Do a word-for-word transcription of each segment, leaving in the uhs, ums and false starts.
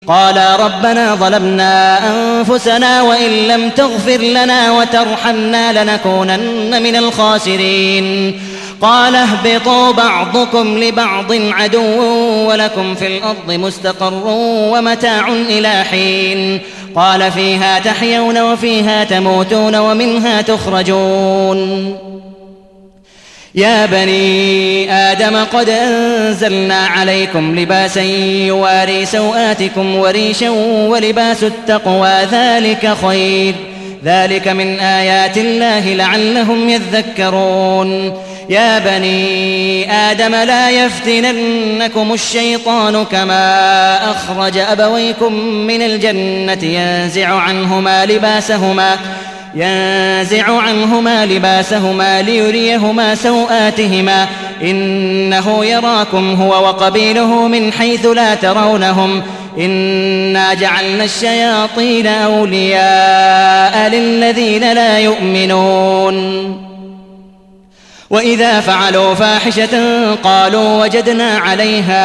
قالا ربنا ظلمنا أنفسنا وإن لم تغفر لنا وترحمنا لنكونن من الخاسرين. قال اهبطوا بعضكم لبعض عدو ولكم في الأرض مستقر ومتاع إلى حين. قال فيها تحيون وفيها تموتون ومنها تخرجون. يا بني آدم قد أنزلنا عليكم لباسا يواري سوآتكم وريشا ولباس التقوى ذلك خير ذلك من آيات الله لعلهم يذكرون. يا بني آدم لا يفتننكم الشيطان كما أخرج أبويكم من الجنة ينزع عنهما لباسهما ينزع عنهما لباسهما ليريهما سوآتهما إنه يراكم هو وقبيله من حيث لا ترونهم إنا جعلنا الشياطين أولياء للذين لا يؤمنون. وإذا فعلوا فاحشة قالوا وجدنا عليها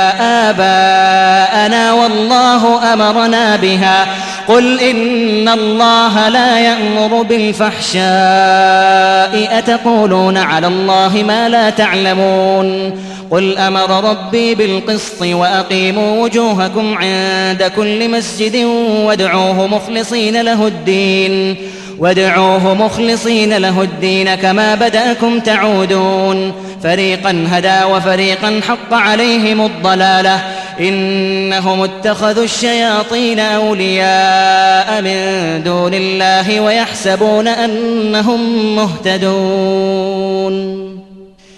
آباءنا والله أمرنا بها قل إن الله لا يأمر بالفحشاء أتقولون على الله ما لا تعلمون. قل أمر ربي بالقسط وأقيموا وجوهكم عند كل مسجد وادعوه مخلصين له الدين وادعوه مخلصين له الدين كما بدأكم تعودون. فريقا هدى وفريقا حق عليهم الضلالة إنهم اتخذوا الشياطين أولياء من دون الله ويحسبون أنهم مهتدون.